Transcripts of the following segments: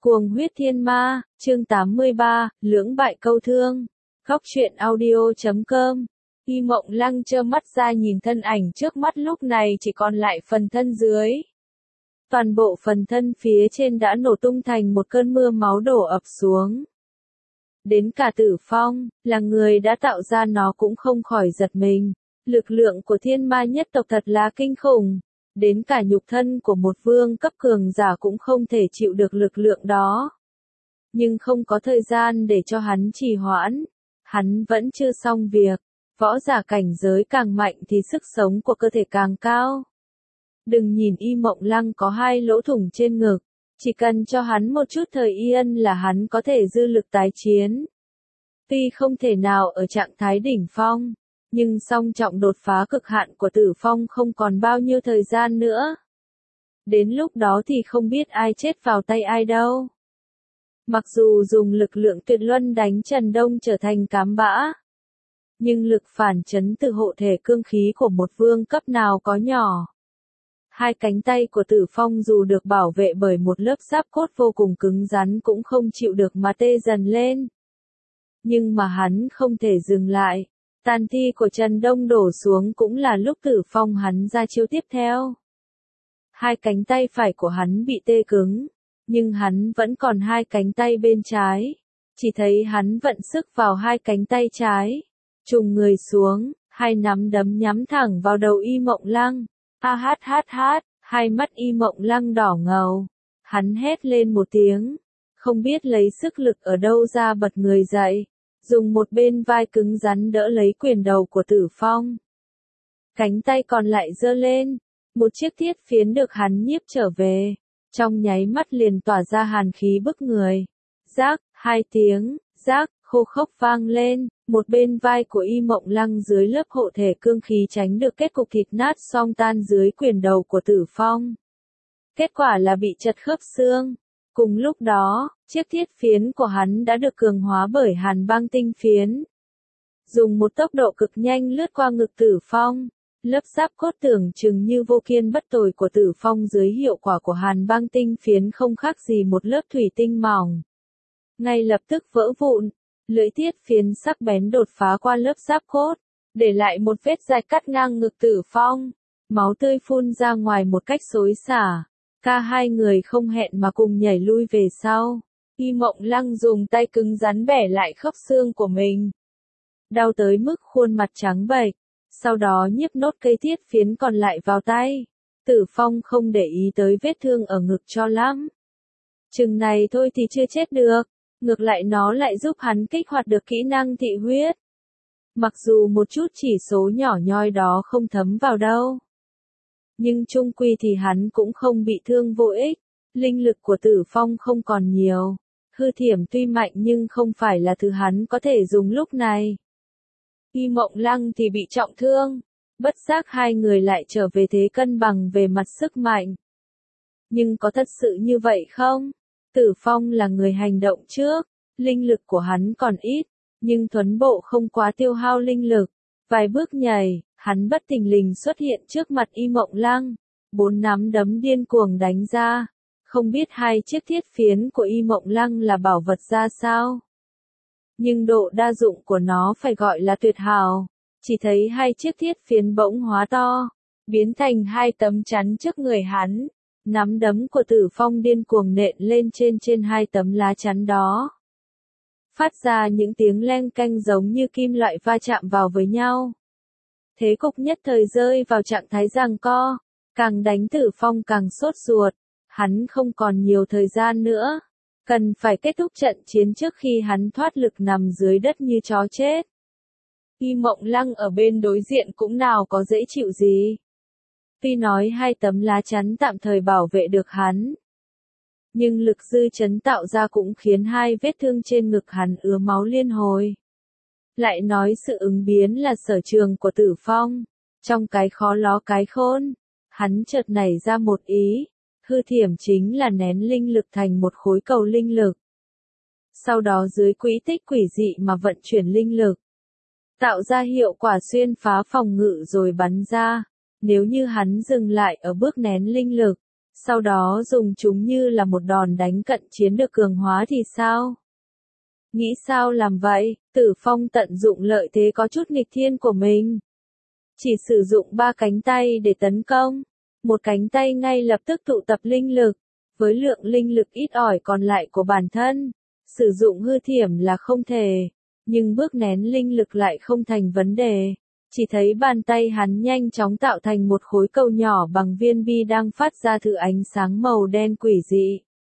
Cuồng huyết thiên ma, chương 83, lưỡng bại câu thương. Góc truyện audio.com. Y Mộng Lăng trơ mắt ra nhìn thân ảnh trước mắt lúc này chỉ còn lại phần thân dưới. Toàn bộ phần thân phía trên đã nổ tung thành một cơn mưa máu đổ ập xuống. Đến cả Tử Phong, là người đã tạo ra nó cũng không khỏi giật mình. Lực lượng của thiên ma nhất tộc thật là kinh khủng. Đến cả nhục thân của một vương cấp cường giả cũng không thể chịu được lực lượng đó. Nhưng không có thời gian để cho hắn trì hoãn. Hắn vẫn chưa xong việc. Võ giả cảnh giới càng mạnh thì sức sống của cơ thể càng cao. Đừng nhìn Y Mộng Lăng có 2 lỗ thủng trên ngực. Chỉ cần cho hắn một chút thời yên là hắn có thể dư lực tái chiến. Tuy không thể nào ở trạng thái đỉnh phong. Nhưng song trọng đột phá cực hạn của Tử Phong không còn bao nhiêu thời gian nữa. Đến lúc đó thì không biết ai chết vào tay ai đâu. Mặc dù dùng lực lượng tuyệt luân đánh Trần Đông trở thành cám bã. Nhưng lực phản chấn từ hộ thể cương khí của một vương cấp nào có nhỏ. 2 cánh tay của Tử Phong dù được bảo vệ bởi một lớp giáp cốt vô cùng cứng rắn cũng không chịu được mà tê dần lên. Nhưng mà hắn không thể dừng lại. Tàn thi của Trần Đông đổ xuống cũng là lúc Tử Phong hắn ra chiêu tiếp theo. 2 cánh tay phải của hắn bị tê cứng, nhưng hắn vẫn còn 2 cánh tay bên trái. Chỉ thấy hắn vận sức vào 2 cánh tay trái, trùng người xuống, 2 nắm đấm nhắm thẳng vào đầu Y Mộng Lăng. A hát hát hát, 2 mắt Y Mộng Lăng đỏ ngầu. Hắn hét lên một tiếng, không biết lấy sức lực ở đâu ra bật người dậy. Dùng một bên vai cứng rắn đỡ lấy quyền đầu của Tử Phong. Cánh tay còn lại giơ lên, một chiếc thiết phiến được hắn nhiếp trở về, trong nháy mắt liền tỏa ra hàn khí bức người. Rác, 2 tiếng, rác, khô khốc vang lên, một bên vai của Y Mộng Lăng dưới lớp hộ thể cương khí tránh được kết cục thịt nát song tan dưới quyền đầu của Tử Phong. Kết quả là bị chật khớp xương. Cùng lúc đó, chiếc thiết phiến của hắn đã được cường hóa bởi hàn băng tinh phiến. Dùng một tốc độ cực nhanh lướt qua ngực Tử Phong, lớp giáp cốt tưởng chừng như vô kiên bất tồi của Tử Phong dưới hiệu quả của hàn băng tinh phiến không khác gì một lớp thủy tinh mỏng. Ngay lập tức vỡ vụn, lưỡi thiết phiến sắc bén đột phá qua lớp giáp cốt, để lại một vết rạch cắt ngang ngực Tử Phong, máu tươi phun ra ngoài một cách xối xả. Cả 2 người không hẹn mà cùng nhảy lui về sau. Y Mộng Lăng dùng tay cứng rắn bẻ lại khớp xương của mình. Đau tới mức khuôn mặt trắng bệch. Sau đó nhiếp nốt cây thiết phiến còn lại vào tay. Tử Phong không để ý tới vết thương ở ngực cho lắm. Chừng này thôi thì chưa chết được. Ngược lại nó lại giúp hắn kích hoạt được kỹ năng thị huyết. Mặc dù một chút chỉ số nhỏ nhoi đó không thấm vào đâu. Nhưng chung quy thì hắn cũng không bị thương vô ích. Linh lực của Tử Phong không còn nhiều. Hư thiểm tuy mạnh nhưng không phải là thứ hắn có thể dùng lúc này. Y Mộng Lăng thì bị trọng thương. Bất giác 2 người lại trở về thế cân bằng về mặt sức mạnh. Nhưng có thật sự như vậy không? Tử Phong là người hành động trước. Linh lực của hắn còn ít. Nhưng thuấn bộ không quá tiêu hao linh lực. Vài bước nhảy, hắn bất thình lình xuất hiện trước mặt Y Mộng Lăng. 4 nắm đấm điên cuồng đánh ra. Không biết 2 chiếc thiết phiến của Y Mộng Lăng là bảo vật ra sao. Nhưng độ đa dụng của nó phải gọi là tuyệt hảo. Chỉ thấy 2 chiếc thiết phiến bỗng hóa to, biến thành 2 tấm chắn trước người hắn. Nắm đấm của Tử Phong điên cuồng nện lên trên 2 tấm lá chắn đó. Phát ra những tiếng leng keng giống như kim loại va chạm vào với nhau. Thế cục nhất thời rơi vào trạng thái giằng co, càng đánh Tử Phong càng sốt ruột, hắn không còn nhiều thời gian nữa, cần phải kết thúc trận chiến trước khi hắn thoát lực nằm dưới đất như chó chết. Y Mộng Lăng ở bên đối diện cũng nào có dễ chịu gì. Tuy nói 2 tấm lá chắn tạm thời bảo vệ được hắn, nhưng lực dư chấn tạo ra cũng khiến 2 vết thương trên ngực hắn ứa máu liên hồi. Lại nói sự ứng biến là sở trường của Tử Phong. Trong cái khó ló cái khôn, hắn chợt nảy ra một ý. Hư thiểm chính là nén linh lực thành một khối cầu linh lực. Sau đó dưới quỹ tích quỷ dị mà vận chuyển linh lực. Tạo ra hiệu quả xuyên phá phòng ngự rồi bắn ra. Nếu như hắn dừng lại ở bước nén linh lực, sau đó dùng chúng như là một đòn đánh cận chiến được cường hóa thì sao? Nghĩ sao làm vậy? Tử Phong tận dụng lợi thế có chút nghịch thiên của mình. Chỉ sử dụng 3 cánh tay để tấn công. Một cánh tay ngay lập tức tụ tập linh lực. Với lượng linh lực ít ỏi còn lại của bản thân, sử dụng hư thiểm là không thể. Nhưng bước nén linh lực lại không thành vấn đề. Chỉ thấy bàn tay hắn nhanh chóng tạo thành một khối cầu nhỏ bằng viên bi đang phát ra thứ ánh sáng màu đen quỷ dị.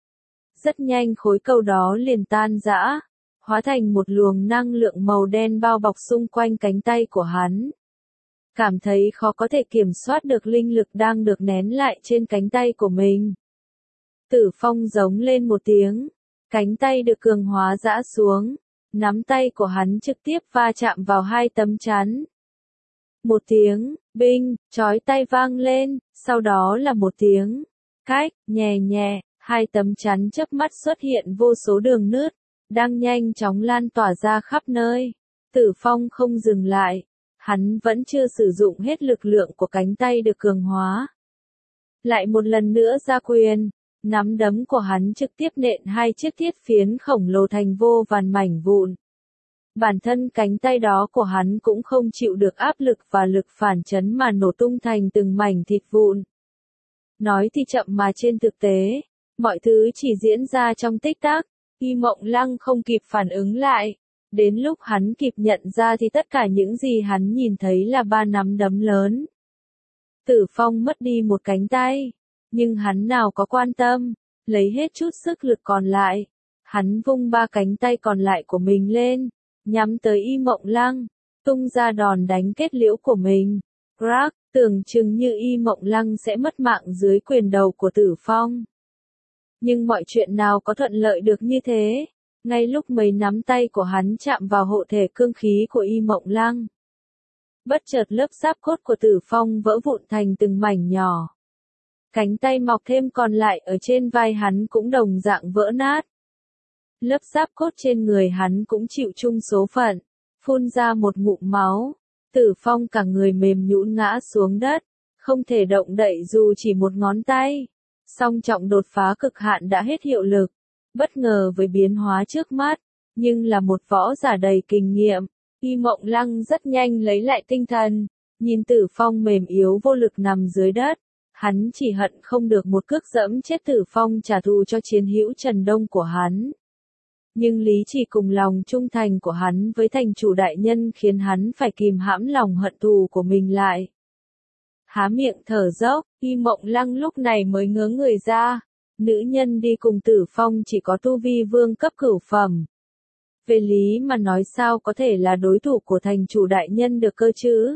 Rất nhanh khối cầu đó liền tan rã, hóa thành một luồng năng lượng màu đen bao bọc xung quanh cánh tay của hắn. Cảm thấy khó có thể kiểm soát được linh lực đang được nén lại trên cánh tay của mình. Tử Phong giống lên một tiếng, cánh tay được cường hóa giã xuống, nắm tay của hắn trực tiếp va chạm vào 2 tấm chắn. Một tiếng, binh, chói tai vang lên, sau đó là một tiếng, cách, nhẹ nhẹ, 2 tấm chắn chớp mắt xuất hiện vô số đường nứt, đang nhanh chóng lan tỏa ra khắp nơi. Tử Phong không dừng lại, hắn vẫn chưa sử dụng hết lực lượng của cánh tay được cường hóa. Lại một lần nữa ra quyền, nắm đấm của hắn trực tiếp nện 2 chiếc thiết phiến khổng lồ thành vô vàn mảnh vụn. Bản thân cánh tay đó của hắn cũng không chịu được áp lực và lực phản chấn mà nổ tung thành từng mảnh thịt vụn. Nói thì chậm mà trên thực tế, mọi thứ chỉ diễn ra trong tích tắc, Y Mộng Lăng không kịp phản ứng lại. Đến lúc hắn kịp nhận ra thì tất cả những gì hắn nhìn thấy là 3 nắm đấm lớn. Tử Phong mất đi một cánh tay, nhưng hắn nào có quan tâm, lấy hết chút sức lực còn lại. Hắn vung 3 cánh tay còn lại của mình lên, nhắm tới Y Mộng Lăng, tung ra đòn đánh kết liễu của mình. Crack, tưởng chừng như Y Mộng Lăng sẽ mất mạng dưới quyền đầu của Tử Phong. Nhưng mọi chuyện nào có thuận lợi được như thế? Ngay lúc mấy nắm tay của hắn chạm vào hộ thể cương khí của Y Mộng Lăng, bất chợt lớp giáp cốt của Tử Phong vỡ vụn thành từng mảnh nhỏ. Cánh tay mọc thêm còn lại ở trên vai hắn cũng đồng dạng vỡ nát. Lớp giáp cốt trên người hắn cũng chịu chung số phận, phun ra một ngụm máu. Tử Phong cả người mềm nhũn ngã xuống đất, không thể động đậy dù chỉ một ngón tay. Song trọng đột phá cực hạn đã hết hiệu lực. Bất ngờ với biến hóa trước mắt, nhưng là một võ giả đầy kinh nghiệm, Y Mộng Lăng rất nhanh lấy lại tinh thần, nhìn Tử Phong mềm yếu vô lực nằm dưới đất, hắn chỉ hận không được một cước dẫm chết Tử Phong trả thù cho chiến hữu Trần Đông của hắn. Nhưng lý chỉ cùng lòng trung thành của hắn với thành chủ đại nhân khiến hắn phải kìm hãm lòng hận thù của mình lại. Há miệng thở dốc, Y Mộng Lăng lúc này mới ngớ người ra. Nữ nhân đi cùng Tử Phong chỉ có tu vi vương cấp cửu phẩm. Về lý mà nói sao có thể là đối thủ của thành chủ đại nhân được cơ chứ?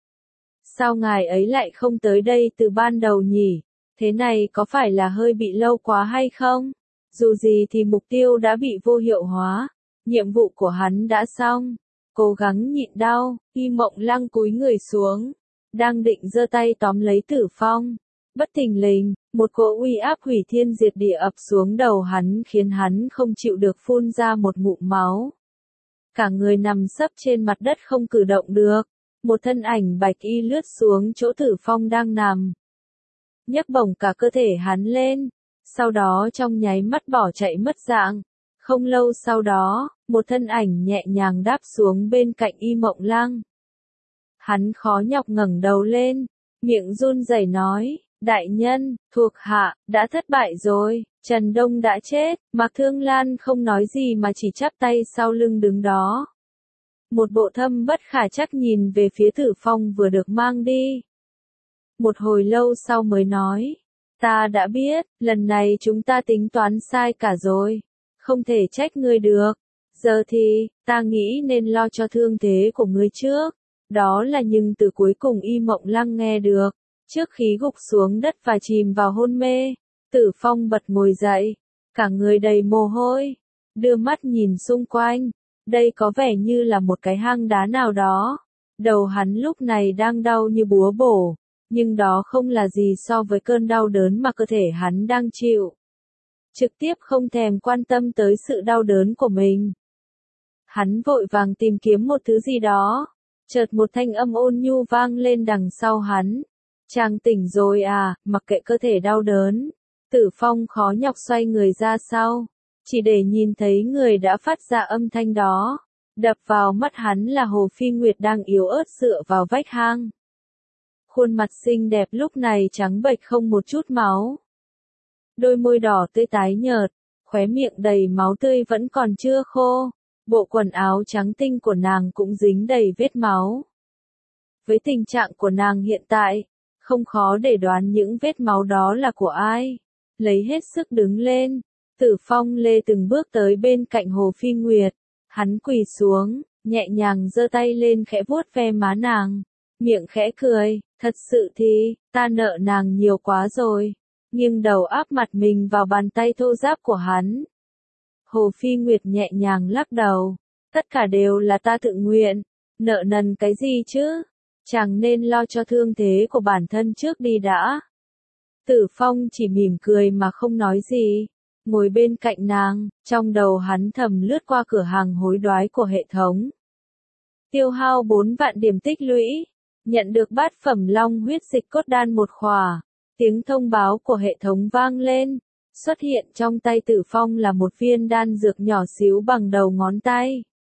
Sao ngài ấy lại không tới đây từ ban đầu nhỉ? Thế này có phải là hơi bị lâu quá hay không? Dù gì thì mục tiêu đã bị vô hiệu hóa. Nhiệm vụ của hắn đã xong. Cố gắng nhịn đau, Y Mộng Lăng cúi người xuống. Đang định giơ tay tóm lấy Tử Phong. Bất thình lình, một cỗ uy áp hủy thiên diệt địa ập xuống đầu hắn khiến hắn không chịu được phun ra một ngụm máu. Cả người nằm sấp trên mặt đất không cử động được. Một thân ảnh bạch y lướt xuống chỗ Tử Phong đang nằm. Nhấc bổng cả cơ thể hắn lên. Sau đó trong nháy mắt bỏ chạy mất dạng. Không lâu sau đó, một thân ảnh nhẹ nhàng đáp xuống bên cạnh Y Mộng Lăng. Hắn khó nhọc ngẩng đầu lên, miệng run rẩy nói. Đại nhân, thuộc hạ, đã thất bại rồi, Trần Đông đã chết, Mạc Thương Lan không nói gì mà chỉ chắp tay sau lưng đứng đó. Một bộ thâm bất khả trắc nhìn về phía Tử Phong vừa được mang đi. Một hồi lâu sau mới nói, ta đã biết, lần này chúng ta tính toán sai cả rồi, không thể trách ngươi được. Giờ thì, ta nghĩ nên lo cho thương thế của ngươi trước. Đó là nhưng từ cuối cùng Y Mộng Lăng nghe được. Trước khi gục xuống đất và chìm vào hôn mê, Tử Phong bật ngồi dậy, cả người đầy mồ hôi, đưa mắt nhìn xung quanh, đây có vẻ như là một cái hang đá nào đó. Đầu hắn lúc này đang đau như búa bổ, nhưng đó không là gì so với cơn đau đớn mà cơ thể hắn đang chịu. Trực tiếp không thèm quan tâm tới sự đau đớn của mình. Hắn vội vàng tìm kiếm một thứ gì đó, chợt một thanh âm ôn nhu vang lên đằng sau hắn. Chàng tỉnh rồi à, mặc kệ cơ thể đau đớn. Tử Phong khó nhọc xoay người ra sau, chỉ để nhìn thấy người đã phát ra âm thanh đó. Đập vào mắt hắn là Hồ Phi Nguyệt đang yếu ớt dựa vào vách hang. Khuôn mặt xinh đẹp lúc này trắng bệch không một chút máu. Đôi môi đỏ tươi tái nhợt, khóe miệng đầy máu tươi vẫn còn chưa khô. Bộ quần áo trắng tinh của nàng cũng dính đầy vết máu. Với tình trạng của nàng hiện tại, không khó để đoán những vết máu đó là của ai. Lấy hết sức đứng lên, Tử Phong lê từng bước tới bên cạnh Hồ Phi Nguyệt. Hắn quỳ xuống, nhẹ nhàng giơ tay lên khẽ vuốt ve má nàng. Miệng khẽ cười, thật sự thì, ta nợ nàng nhiều quá rồi. Nghiêng đầu áp mặt mình vào bàn tay thô ráp của hắn. Hồ Phi Nguyệt nhẹ nhàng lắc đầu. Tất cả đều là ta tự nguyện. Nợ nần cái gì chứ? Chàng nên lo cho thương thế của bản thân trước đi đã. Tử Phong chỉ mỉm cười mà không nói gì. Ngồi bên cạnh nàng, trong đầu hắn thầm lướt qua cửa hàng hối đoái của hệ thống. Tiêu hao 4 vạn điểm tích lũy. Nhận được bát phẩm long huyết dịch cốt đan một khỏa. Tiếng thông báo của hệ thống vang lên. Xuất hiện trong tay Tử Phong là một viên đan dược nhỏ xíu bằng đầu ngón tay.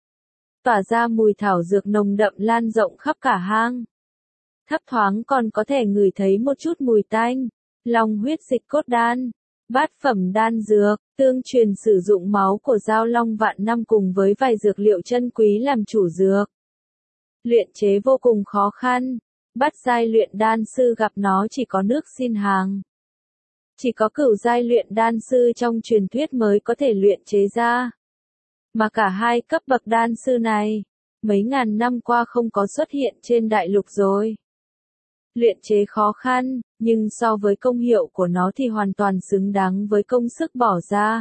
Tỏa ra mùi thảo dược nồng đậm lan rộng khắp cả hang. Thấp thoáng còn có thể ngửi thấy một chút mùi tanh. Long huyết dịch cốt đan. Bát phẩm đan dược, tương truyền sử dụng máu của Giao Long vạn năm cùng với vài dược liệu chân quý làm chủ dược. Luyện chế vô cùng khó khăn. Bát giai luyện đan sư gặp nó chỉ có nước xin hàng. Chỉ có cửu giai luyện đan sư trong truyền thuyết mới có thể luyện chế ra. Mà cả hai cấp bậc đan sư này, mấy ngàn năm qua không có xuất hiện trên đại lục rồi. Luyện chế khó khăn, nhưng so với công hiệu của nó thì hoàn toàn xứng đáng với công sức bỏ ra.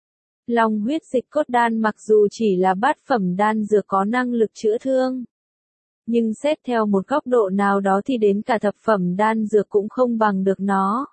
Long huyết dịch cốt đan mặc dù chỉ là bát phẩm đan dược có năng lực chữa thương. Nhưng xét theo một góc độ nào đó thì đến cả thập phẩm đan dược cũng không bằng được nó.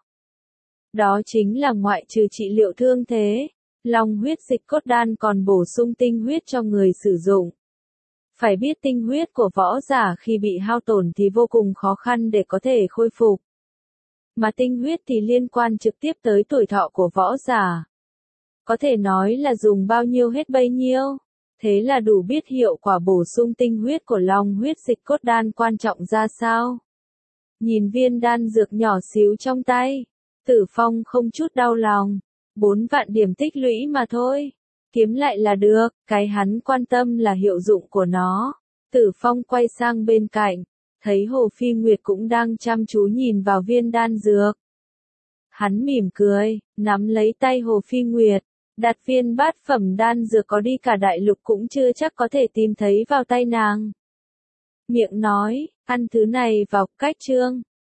Đó chính là ngoại trừ trị liệu thương thế, long huyết dịch cốt đan còn bổ sung tinh huyết cho người sử dụng. Phải biết tinh huyết của võ giả khi bị hao tổn thì vô cùng khó khăn để có thể khôi phục. Mà tinh huyết thì liên quan trực tiếp tới tuổi thọ của võ giả. Có thể nói là dùng bao nhiêu hết bấy nhiêu. Thế là đủ biết hiệu quả bổ sung tinh huyết của long huyết dịch cốt đan quan trọng ra sao. Nhìn viên đan dược nhỏ xíu trong tay, Tử Phong không chút đau lòng. 4 vạn điểm tích lũy mà thôi. Kiếm lại là được, cái hắn quan tâm là hiệu dụng của nó. Tử Phong quay sang bên cạnh, thấy Hồ Phi Nguyệt cũng đang chăm chú nhìn vào viên đan dược. Hắn mỉm cười, nắm lấy tay Hồ Phi Nguyệt, đặt viên bát phẩm đan dược có đi cả đại lục cũng chưa chắc có thể tìm thấy vào tay nàng. Miệng nói, ăn thứ này vào, cách chương.